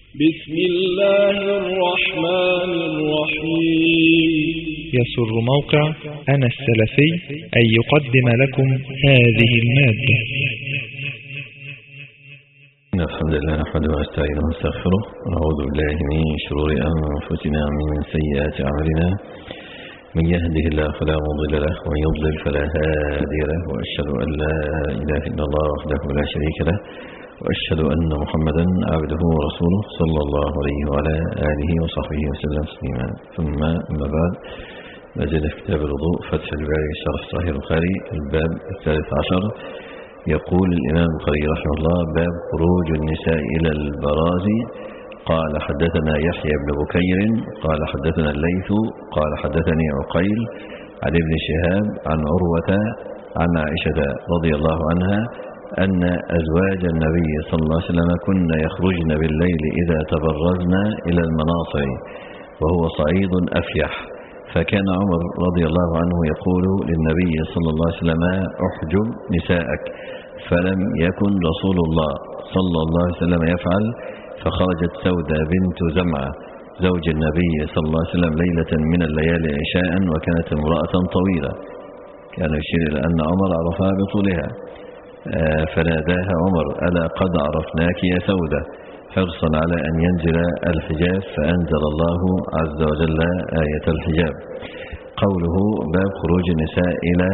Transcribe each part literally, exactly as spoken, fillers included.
بسم الله الرحمن الرحيم. يسر موقع أنا السلفي أن يقدم لكم هذه المادة. الحمد لله نحمده ونستعينه ونستغفره ونعوذ بالله من شرور أنفسنا ومن سيئات أعمالنا. من يهده الله فلا مضل له ومن يضلل فلا هادي له، وأشهد أن لا إله إلا الله وحده لا شريك له، وأشهد أن محمدا عبده ورسوله صلى الله عليه وعلى آله وصحبه وسلم تسليما. ثم أما بعد، نجد في كتاب الوضوء فتح الباري شرح صحيح البخاري الباب الثالث عشر. يقول الإمام البخاري رحمه الله: باب خروج النساء إلى البراز. قال حدثنا يحيى بن بكير قال حدثنا الليث قال حدثني عقيل عن ابن شهاب عن عروة عن عائشة رضي الله عنها أن أزواج النبي صلى الله عليه وسلم كن يخرجن بالليل إذا تبرزن إلى المناصع وهو صعيد أفيح، فكان عمر رضي الله عنه يقول للنبي صلى الله عليه وسلم: احجب نساءك، فلم يكن رسول الله صلى الله عليه وسلم يفعل. فخرجت سودة بنت زمعة زوج النبي صلى الله عليه وسلم ليلة من الليالي عشاء، وكانت امرأة طويلة، كان يشير إلى أن عمر عرفها بطولها، فناداها عمر: ألا قد عرفناك يا سودة، حرصا على أن ينزل الحجاب، فأنزل الله عز وجل آية الحجاب. قوله: باب خروج النساء إلى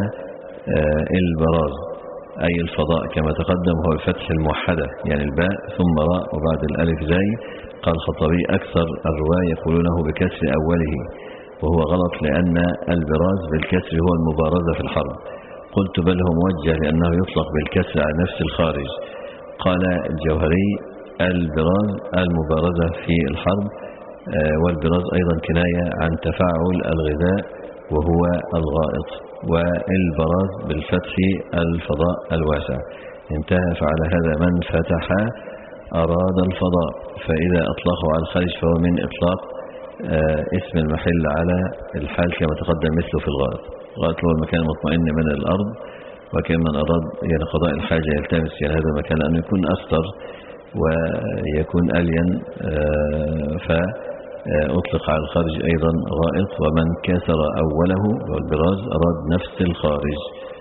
البراز أي الفضاء، كما تقدم هو الفتح الموحدة، يعني الباء ثم راء وبعد الألف زي. قال الخطبي: أكثر الرواة يقولونه بكسر أوله، وهو غلط، لأن البراز بالكسر هو المبارزة في الحرب. قلت: بل هو موجه لأنه يطلق بالكسر على نفس الخارج. قال الجوهري: البراز المبارزة في الحرب، والبراز أيضا كناية عن تفاعل الغذاء وهو الغائط، والبراز بالفتح الفضاء الواسع. انتهى: فعلى هذا من فتح أراد الفضاء، فإذا أطلقه على الخارج فهو من إطلاق اسم المحل على الحال، كما تقدم مثله في الغائط. الغائط هو المكان المطمئن من الأرض، وكان من أراد يعني قضاء الحاجة يلتمس يعني هذا المكان أن يكون أستر ويكون ألين، فأطلق على الخارج أيضا غائط. ومن كسر أوله والبراز أراد نفس الخارج،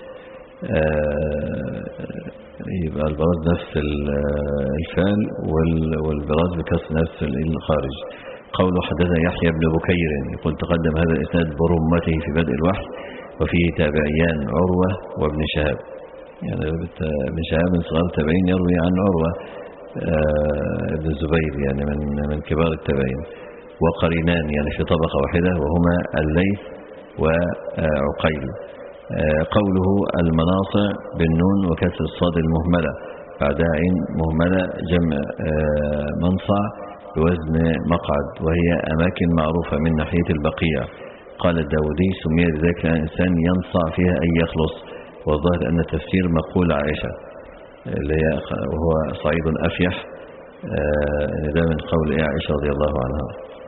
يبقى البراز نفس الفعل والبراز بكسر نفس الخارج. قوله: حدثنا يحيى بن بكير، يقول تقدم هذا الإسناد برمته في بدء الوحي، وفيه تابعيان عروة وابن شهاب، يعني ابن شهاب من صغار التابعين يروي عن عروة ابن الزبير، يعني من من كبار التابعين، وقرينان يعني في طبقة واحدة، وهما الليث وعقيل. قوله: المناصع بالنون وكسر الصاد المهملة بعدها عين مهملة، جمع منصع بوزن مقعد، وهي أماكن معروفة من ناحية البقيع. قال الداودي: سمي بذلك لأن الإنسان ينصع فيها أن يخلص، والظاهر أن التفسير مقول عائشة وهو صعيد أفيح، ده من قول عائشة رضي الله عنها.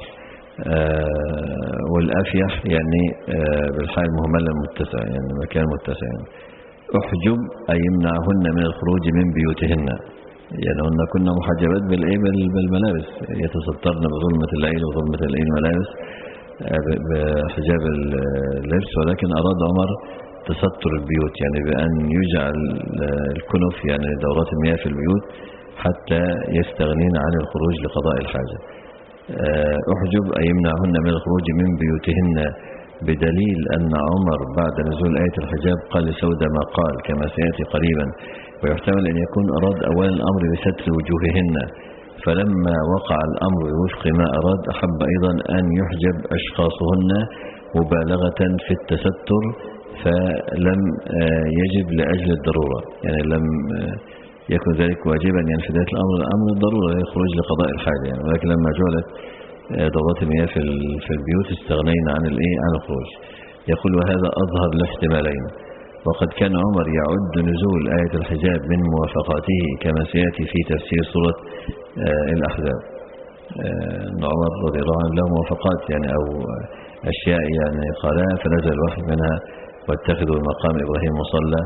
والأفيح يعني بالحال المهملة المتسع، يعني مكان متسع. يعني احجب أي يمنعهن من الخروج من بيوتهن، يعني هن كنا محجبات بالملابس، يتسترن بظلمة الليل وظلمة الليل الملابس بحجاب اللبس، ولكن أراد عمر تستر البيوت، يعني بأن يجعل الكنف يعني دورات المياه في البيوت حتى يستغنين عن الخروج لقضاء الحاجة. احجب أي يمنعهن من الخروج من بيوتهن، بدليل أن عمر بعد نزول آية الحجاب قال لسودة ما قال، كما سيأتي قريبا. ويحتمل أن يكون أراد أول الأمر بستر وجوههن، فلما وقع الأمر وفق ما أراد أحب أيضا أن يحجب أشخاصهن مبالغة في التستر، فلم يجب لأجل الضرورة، يعني لم يكن ذلك واجبا، يعني في ذات الأمر الأمر الضرورة يخرج لقضاء الحاجة، يعني ولكن لما جعلت دورات المياه في البيوت استغنينا عن الايه عن الخروج. يقول: وهذا أظهر الاحتمالين، وقد كان عمر يعد نزول آية الحجاب من موافقاته، كما سيأتي في تفسير سورة الأحزاب. أن عمر رضي الله عنه له موافقات، يعني أو أشياء يعني قالها فنزل الوحي منها: واتخذوا المقام إبراهيم مصلى،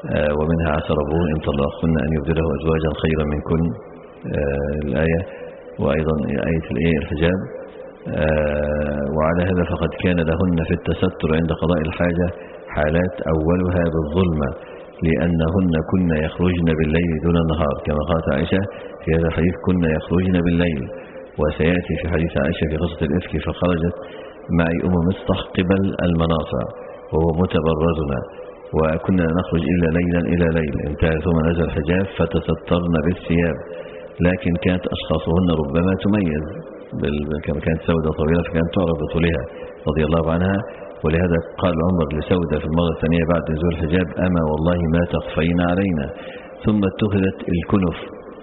ومنها: عسى ربه إن طلقكن أن يبدله أزواجا خيرا منكن، الآية. وأيضا آية الحجاب. وعلى هذا فقد كان لهن في التستر عند قضاء الحاجة حالات، أولها بالظلمة لأنهن كن يخرجن بالليل دون النهار، كما قالت عائشة في هذا الحديث كن يخرجن بالليل. وسيأتي في حديث عائشة في قصة الإفك فخرجت معي أم مصطح قبل المناصع وهو متبرزنا وكنا نخرج إلا ليلا إلى ليل، انتهى ثم نزل الحجاب فتسترن بالثياب، لكن كانت أشخاصهن ربما تميز، كما كانت سودة طويلة فكانت تعرف بطولها رضي الله عنها. ولهذا قال عمر لسودة في المرة الثانية بعد نزول الحجاب أما والله ما تخفين علينا. ثم اتخذت الكنف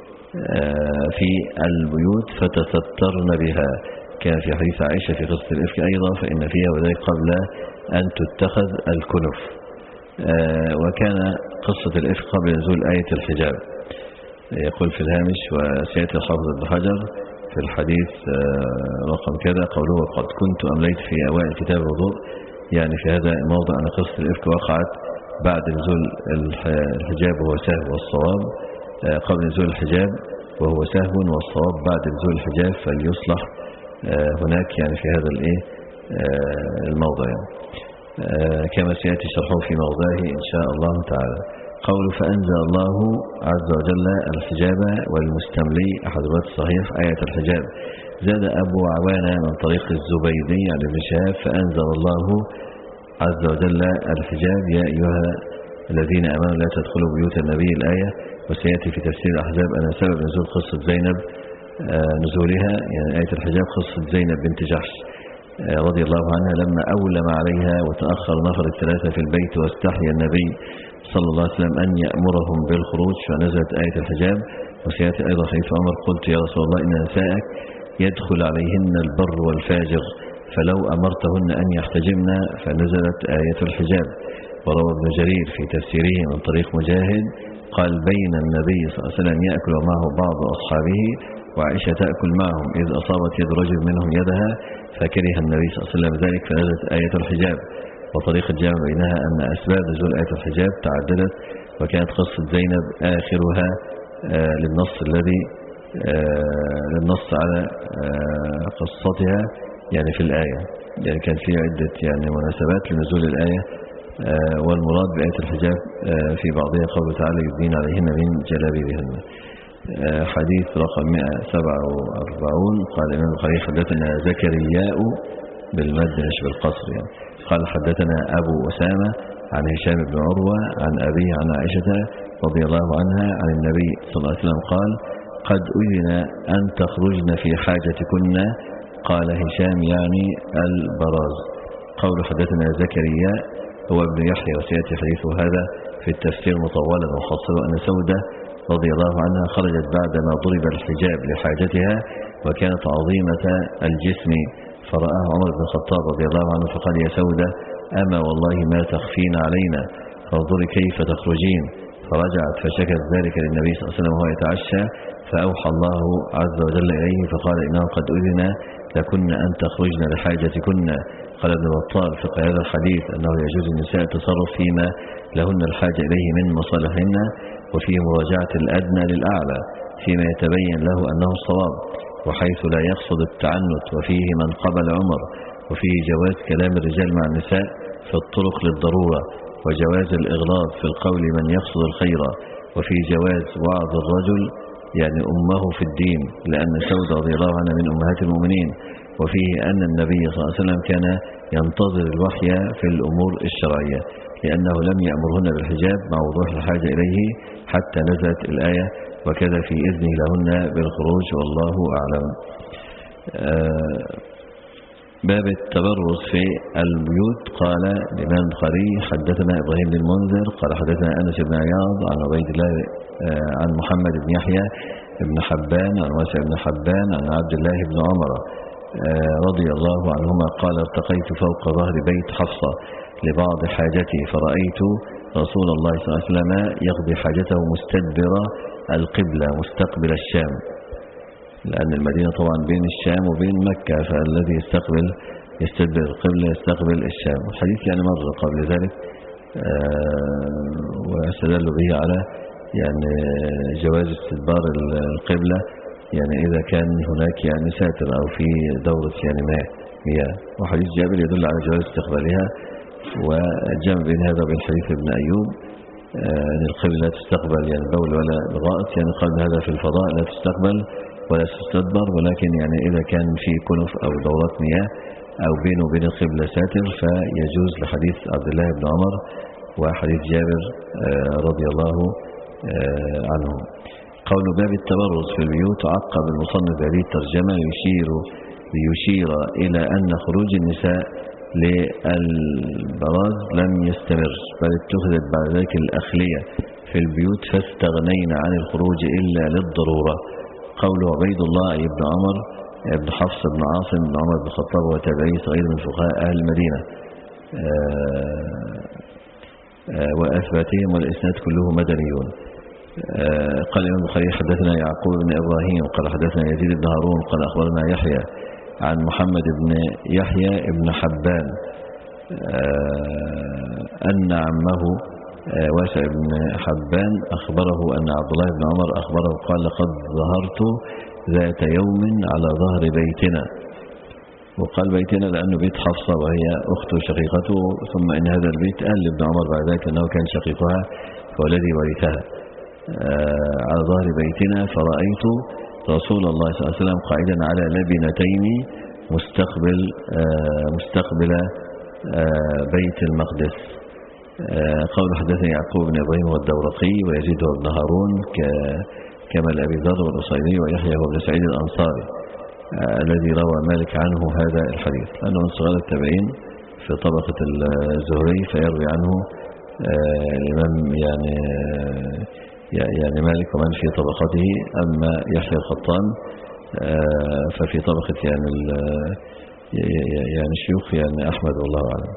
في البيوت فتسترن بها، كان في حديث عائشة في قصة الإفك أيضا فإن فيها وذلك قبل أن تتخذ الكنف. وكان قصة الإفك قبل نزول آية الحجاب. يقول في الهامش وسيأتي الحافظ ابن حجر في الحديث رقم كذا قوله قد كنت أمليت في أوائل كتاب الوضوء، يعني في هذا الموضع أن قصة الإفك وقعت بعد نزول الحجاب وهو سهو، والصواب قبل نزول الحجاب وهو سهو، والصواب بعد نزول الحجاب، فليصلح هناك يعني في هذا الايه الموضع يعني. كما سيأتي شرحه في موضعه إن شاء الله تعالى. قول فأنزل الله عز وجل الحجاب والمستملي أحد الروايات الصحيح آية الحجاب. زاد أبو عوانة من طريق الزبيدي عن ابن شهاب فأنزل الله عز وجل الحجاب يا أيها الذين آمنوا لا تدخلوا بيوت النبي الآية. وسيأتي في تفسير الأحزاب أن سبب نزول قصة زينب نزولها يعني آية الحجاب قصة زينب بنت جحش رضي الله عنها لما أولم عليها وتأخر نفر الثلاثة في البيت واستحيا النبي صلى الله عليه وسلم أن يأمرهم بالخروج فنزلت آية الحجاب. وسيأتي أيضا حديث عمر قلت يا رسول الله إن نساءك يدخل عليهن البر والفاجر فلو أمرتهن أن يحتجمن فنزلت آية الحجاب. وروى ابن جرير في تفسيره من طريق مجاهد قال بين النبي صلى الله عليه وسلم يأكل معه بعض أصحابه وعائشة تأكل معهم إذ أصابت يد رجل منهم يدها فكره النبي صلى الله عليه وسلم ذلك فنزلت آية الحجاب. وطريق الجامع بينها أن أسباب نزول آية الحجاب تعددت، وكانت قصة زينب آخرها آه للنص الذي آه للنص على آه قصتها يعني في الآية، يعني كان في عدة يعني مناسبات لنزول الآية. آه والمراد بآية الحجاب آه في بعضها قوله تعالى يدين عليهن من جلابيبهن. آه حديث رقم مئة وسبعة وأربعين قال الإمام البخاري حدثنا زكرياء بالمد مش بالقصر يعني. قال حدثنا أبو أسامة عن هشام بن عروة عن أبيه عن عائشة رضي الله عنها عن النبي صلى الله عليه وسلم قال قد أذن أن تخرجن في حاجتكن. قال هشام يعني البراز. قول حدثنا زكرياء هو ابن يحيى وسيأتي حديثه هذا في التفسير مطولا وخاصة أن سودة رضي الله عنها خرجت بعدما ضرب الحجاب لحاجتها وكانت عظيمة الجسم فرآه عمر بن الخطاب رضي الله عنه فقال يا سودة أما والله ما تخفين علينا فانظري كيف تخرجين. فرجعت فشكت ذلك للنبي صلى الله عليه وسلم وهو يتعشى فأوحى الله عز وجل إليه فقال إنه قد أذن لكن أن تخرجن لحاجتكن. قال ابن بطال في هذا الحديث أنه يجوز النساء التصرف فيما لهن الحاجة إليه من مصالحهن وفيه مراجعة الأدنى للأعلى فيما يتبين له أنه الصواب وحيث لا يقصد التعنت. وفيه من قبل عمر وفيه جواز كلام الرجال مع النساء في الطرق للضرورة وجواز الإغلاظ في القول من يقصد الخير. وفيه جواز وعظ الرجل يعني أمه في الدين لأن سودة رضي الله عنها من أمهات المؤمنين. وفيه أن النبي صلى الله عليه وسلم كان ينتظر الوحي في الأمور الشرعية لأنه لم يأمرهن بالحجاب مع وضوح الحاجة إليه حتى نزلت الآية وكذا في إذنه لهن بالخروج والله أعلم. باب التبرز في البيوت. قال الإمام البخاري حدثنا إبراهيم بن المنذر قال حدثنا أنس بن عياض عن عبيد الله عن محمد بن يحيى بن حبان عن واسع بن حبان عن عبد الله بن عمر رضي الله عنهما قال ارتقيت فوق ظهر بيت حفصة لبعض حاجتي فرأيت رسول الله صلى الله عليه وسلم يقضي حاجته مستدبر القبلة مستقبل الشام لأن المدينة طبعا بين الشام وبين مكة فالذي يستقبل يستدبر القبلة يستقبل الشام. الحديث يعني مر قبل ذلك ويستدل به على يعني جواز استدبار القبلة يعني إذا كان هناك يعني ساتر أو في دورة يعني ماء مياه. وحديث جابر يدل على جواز استقبالها، والجمع بين هذا وبين حديث ابن أيوب أن القبلة لا تستقبل يعني بول ولا غائط، يعني قال هذا في الفضاء لا تستقبل ولا تستدبر، ولكن يعني إذا كان في كنف أو دورات مياه أو بينه وبين القبلة ساتر فيجوز لحديث عبد الله بن عمر وحديث جابر رضي الله عنه. قول باب التبرز في البيوت، عقب المصنف هذه الترجمة يشير ليشير إلى أن خروج النساء للبراز لم يستمر، بل اتخذت بعد ذلك الأخلية في البيوت فاستغنينا عن الخروج إلا للضرورة. قول عبيد الله أي ابن عمر ابن حفص بن عاصم بن عمر بن الخطاب وتابعي صغير من فقهاء أهل المدينة وأثباتهم، والإسناد كله مدنيون. قال الإمام البخاري حدثنا يعقوب بن إبراهيم قال حدثنا يزيد بن هارون قال أخبرنا يحيى عن محمد بن يحيى بن حبان أن عمه واسع بن حبان أخبره أن عبد الله بن عمر أخبره قال لقد ظهرت ذات يوم على ظهر بيتنا، وقال بيتنا لأنه بيت حفصة وهي أخته شقيقته، ثم إن هذا البيت قال لابن عمر بعد ذلك أنه كان شقيقها فالذي ورثها. على ظهر بيتنا فرأيت رسول الله صلى الله عليه وسلم قاعدا على لبنتين مستقبل مستقبل بيت المقدس. قول حدثني يعقوب بن إبراهيم والدورقي ويزيد بن هارون كما الأبي ذر والأصيلي ويحيى بن سعيد الأنصاري الذي روى مالك عنه هذا الحديث، لأنه من صغار التابعين في طبقة الزهري فيروي عنه الإمام يعني يعني مالك ومن في طبقته، أما يحيى القطان ففي طبقة يعني يعني شيوخ يعني أحمد والله أعلم.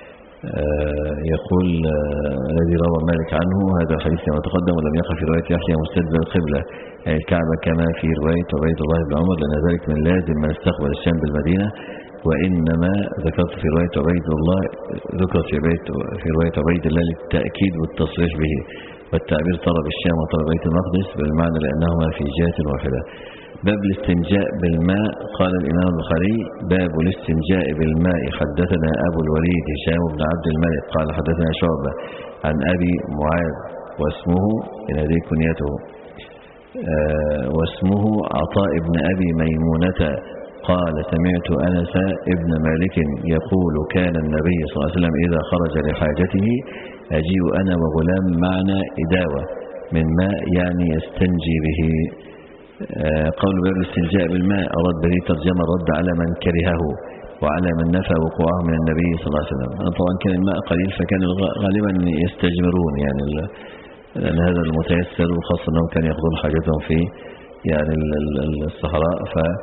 يقول الذي روى مالك عنه هذا الحديث كما تقدم، ولم يقع في رواية يحيى مستدبر القبلة يعني الكعبة كما في رواية عبيد الله بن عمر، لأن ذلك من لازم من استقبل الشام بالمدينة، وإنما ذكرت في رواية عبيد الله ذكرت في رواية في رواية عبيد الله للتأكيد والتصريح به، والتعبير طلب الشام وطلب بيت المقدس بالمعنى لأنهما في جهة واحدة. باب الاستنجاء بالماء. قال الإمام البخاري باب الاستنجاء بالماء. حدثنا أبو الوليد هشام بن عبد الملك قال حدثنا شعبة عن أبي معاذ واسمه إن هذه كنيته آه واسمه عطاء بن أبي ميمونة قال سمعت أنس ابن مالك يقول كان النبي صلى الله عليه وسلم إذا خرج لحاجته أجيء أنا وغلام معنا إداوة من ماء يعني يستنجي به. قول باب الاستنجاء بالماء أراد به ترجمة الرد على من كرهه وعلى من نفى وقوعه من النبي صلى الله عليه وسلم. طبعا كان الماء قليل فكان غالبا يستجمرون يعني لأن هذا المتيسر، وخاصة أنهم كانوا يأخذون حاجتهم في يعني الصحراء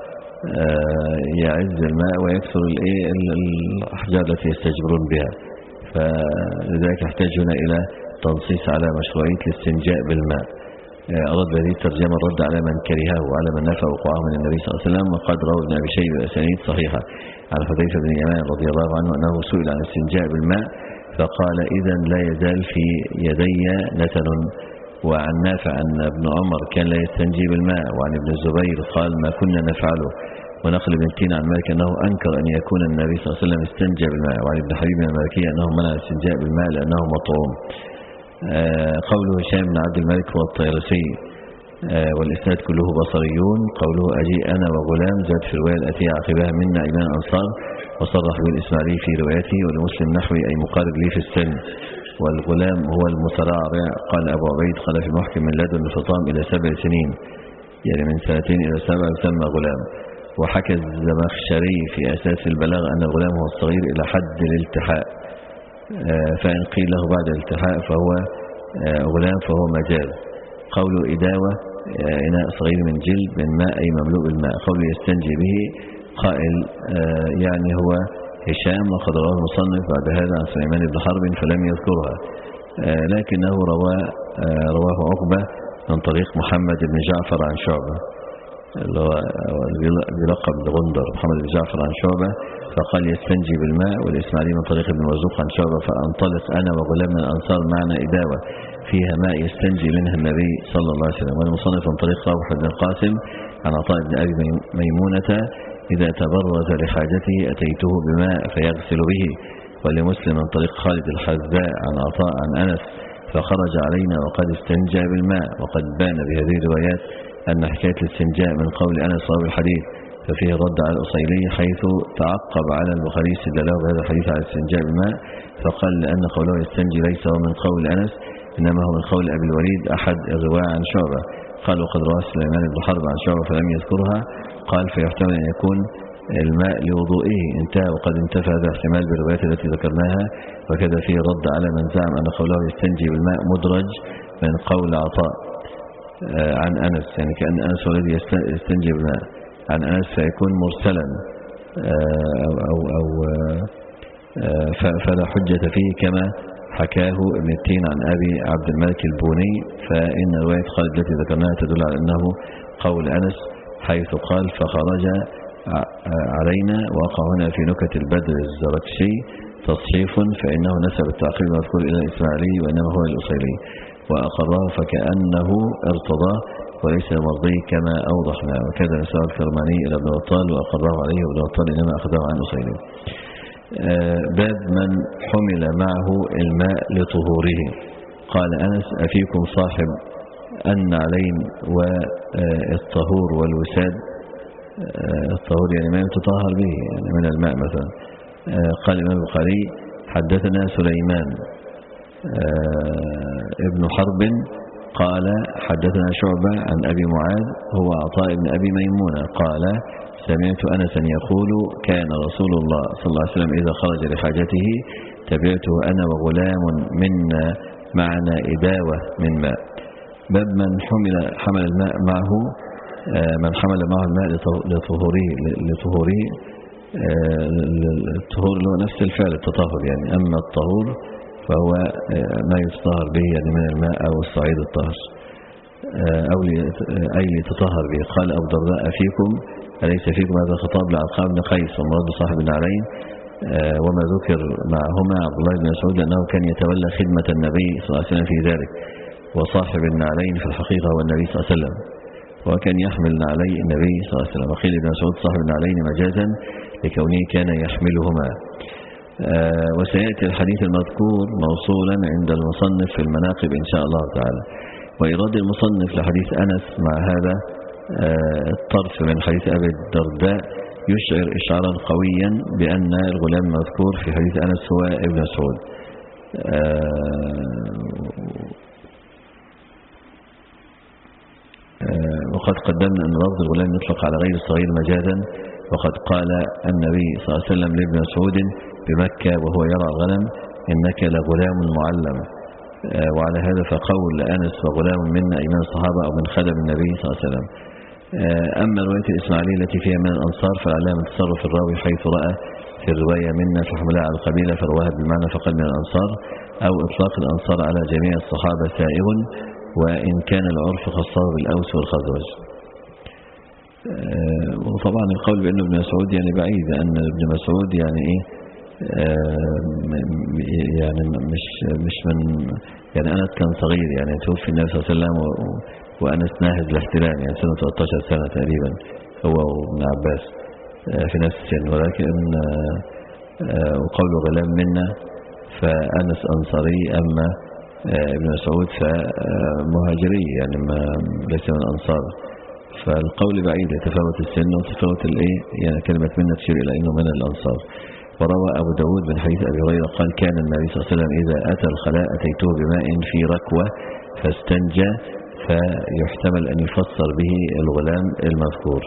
فيعز الماء ويكثر الأحجار التي يستجمرون بها، فلذلك يحتاج هنا إلى تنصيص على مشروعية الاستنجاء بالماء. أراد بهذه الترجمة الرد على من كرهه وعلى من نفى وقوعه من النبي صلى الله عليه وسلم. وقد روى ابن أبي شيبة بأسانيد صحيحة عن حذيفة بن اليمان رضي الله عنه أنه سئل عن الاستنجاء بالماء فقال إذن لا يزال في يدي نتن. وعن نافع أن ابن عمر كان لا يستنجي بالماء. وعن ابن الزبير قال ما كنا نفعله. ونقل ابن تين عن مالك أنه أنكر أن يكون النبي صلى الله عليه وسلم استنجى بالماء. وعن ابن حبيب المالكي أنه منع الاستنجاء بالماء لأنه مطعوم. قوله هشام بن عبد الملك هو الطيرسي والإسناد كله بصريون. قوله أجيء أنا وغلام زاد في الرواية التي عقبها منا إيمان أنصار، وصرح بالإسماعيلي في روايته ولمسلم نحوي أي مقارب لي في السن. والغلام هو المتراعي. قال أبو عبيد قال في محكم من لدن الفطام إلى سبع سنين يعني من سنتين إلى سبع يسمى غلام. وحكى الزمخشري في أساس البلاغ أن الغلام هو الصغير إلى حد الالتحاء، فإن قيل له بعد الالتحاء فهو غلام فهو مجاز. قول إداوة إناء صغير من جلد من ماء أي مملوء بالماء. قول يستنجي به قائل يعني هو هشام، وقد رواه المصنف بعد هذا عن سليمان بن حرب فلم يذكرها، لكنه رواه رواه عقبة من طريق محمد بن جعفر عن شعبة. اللي هو بيلقب بغندر محمد بن جعفر عن شعبة فقال يستنجي بالماء، والإسماعيلي من طريق ابن مرزوق عن شعبة فأنطلق أنا وغلام من الأنصار معنا إداوة فيها ماء يستنجي منها النبي صلى الله عليه وسلم. والمصنف من طريق روح بن القاسم عن عطاء بن أبي ميمونة إذا تبرز لحاجته أتيته بماء فيغسل به. ولمسلم من طريق خالد الحذاء عن عطاء عن أنس فخرج علينا وقد استنجى بالماء. وقد بان بهذه الروايات أن حكاية الاستنجاء من قول أنس راوي الحديث، ففيه الرد على الأصيلي حيث تعقب على البخاري استدلاله بهذا الحديث على الاستنجاء بالماء فقال لأن قوله يستنجي ليس هو من قول أنس إنما هو من قول أبي الوليد أحد الرواة عن شعبة. قال وقد رواه سليمان بن حرب عن شعبة فلم يذكرها، قال فيحتمل أن يكون الماء لوضوئه انتهى. وقد انتفى هذا الاحتمال بالروايات التي ذكرناها. وكذا فيه رد على من زعم أن قوله يستنجي بالماء مدرج من قول عطاء عن أنس، يعني كأن أنس هو الذي يستنجي بالماء عن أنس فيكون مرسلا أو, أو, أو فلا حجة فيه كما حكاه ابن التين عن أبي عبد الملك البوني. فإن رواية خالد التي ذكرناها تدل على أنه قول أنس حيث قال فخرج علينا. وقع هنا في نكت البدر الزركشي تصحيف فإنه نسب التعقيب المذكور إلى الإسماعيلي وإنما هو الأصيلي وأقره فكأنه ارتضاه وليس مرضي كما أوضحنا. وكذا نسب الكرماني إلى ابن بطال وأقره عليه وابن بطال إنما أخذه عن أصيلي. باب من حمل معه الماء لطهوره. قال أنس أفيكم صاحب النعلين والطهور والوساد. الطهور يعني ما يتطهر به يعني من الماء مثلا. قال الإمام البخاري حدثنا سليمان ابن حرب قال حدثنا شعبة عن أبي معاذ هو عطاء بن أبي ميمونة قال سمعت أنسا يقول كان رسول الله صلى الله عليه وسلم إذا خرج لحاجته تبعته أنا وغلام منا معنا إداوة من ماء. باب من حمل حمل الماء معه من حمل معه الماء لطهوره لطهوره الطهور له نفس الفعل التطهر يعني. أما الطهور فهو ما يتطهر به يعني من الماء أو الصعيد الطاهر أو أي ليتطهر به. قال أبو الدرداء فيكم أليس فيكم هذا خطاب لعلقمة بن قيس ومراد صاحب النعلين وما ذكر معهما عبد الله بن مسعود لأنه كان يتولى خدمة النبي صلى الله عليه وسلم في ذلك. وصاحب النعلين في الحقيقة هو النبي صلى الله عليه وسلم وكان يحمل نعلي النبي صلى الله عليه وسلم. وقيل ابن مسعود صاحب النعلين مجازا لكونه كان يحملهما. آه وسيأتي الحديث المذكور موصولا عند المصنف في المناقب إن شاء الله تعالى. وإيراد المصنف لحديث أنس مع هذا آه الطرف من حديث أبي الدرداء يشعر إشعارا قويا بأن الغلام المذكور في حديث أنس هو ابن مسعود. آه وقد قدمنا أن لفظ الغلام يطلق على غير الصغير مجازا. وقد قال النبي صلى الله عليه وسلم لابن مسعود بمكة وهو يرعى الغنم إنك لغلام معلم. وعلى هذا فقول أنس وغلام منا أي من الصحابة أو من خدم النبي صلى الله عليه وسلم. أما رواية الإسماعيلي التي فيها من الأنصار فعلها من تصرف الراوي حيث رأى في الرواية منا فحملها على القبيلة فرواها بالمعنى فقال من الأنصار أو إطلاق الأنصار على جميع الصحابة سائغ وإن كان العرف خاصه بالأوس والخزرج. وطبعا القول بأنه ابن مسعود يعني بعيد أن ابن مسعود يعني إيه يعني مش مش من يعني أنس كان صغير يعني توفي النبي صلى الله عليه وسلم وأنس ناهز الاحتلال يعني سنة ثلاثة عشر سنة تقريبا هو وابن عباس في نفس السن. ولكن وقول غلام منا فأنس أنصاري أما ابن مسعود فمهاجري يعني ما ليس من الأنصار. فالقول بعيد يتفاوت السن وتفاوت الايه يعني كلمة منا تشير إلى أنه من الأنصار. وروى أبو داود من حديث أبي هريرة قال كان النبي صلى الله عليه وسلم إذا أتى الخلاء أتيته بماء في ركوة فاستنجى فيحتمل أن يفسر به الغلام المذكور.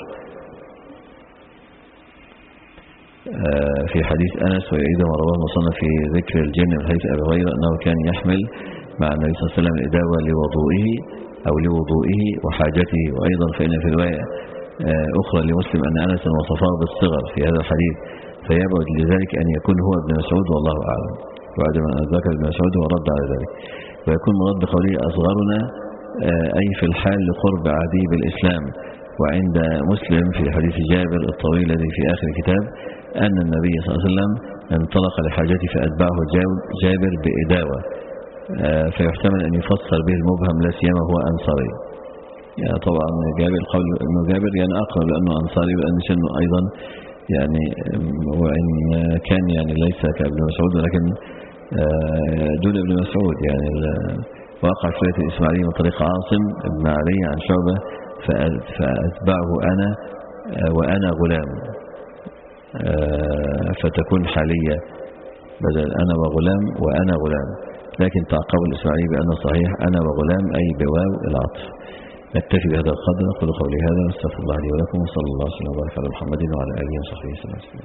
في حديث أنس ويعيد ما رواه المصنف في ذكر الجن من حديث أبي هريرة أنه كان يحمل مع النبي صلى الله عليه وسلم الإداوة لوضوئه أو لوضوئه وحاجته. وأيضا فإن في رواية أخرى لمسلم أن أنس وصفاه بالصغر في هذا الحديث فيبعد لذلك أن يكون هو ابن مسعود والله أعلم. بعد ما ذكر ابن مسعود ورد على ذلك ويكون مرد قوله أصغرنا أي في الحال لقرب عهده بالإسلام وعند مسلم في حديث جابر الطويل الذي في آخر الكتاب أن النبي صلى الله عليه وسلم انطلق لحاجته فأتبعه جابر بإداوة، فيحتمل أن يفسر به المبهم لا سيما هو أنصاري. يعني طبعا جابر قول انه جابر يعني اقرب لانه انصاري، لان سنه ايضا يعني وان كان يعني ليس كابن مسعود ولكن دون ابن مسعود. يعني وقع في رواية الاسماعيلي من طريق عاصم بن علي عن شعبة فاتبعه انا وانا غلام، فتكون حالية بدل انا وغلام وانا غلام، لكن تعقب الاسماعيلي بان صحيح انا وغلام اي بواو العطف. نكتفي بهذا القدر. أقول قولي هذا واستغفر الله لي ولكم، وصلى الله وسلم وبارك على محمد وعلى آله وصحبه وسلم.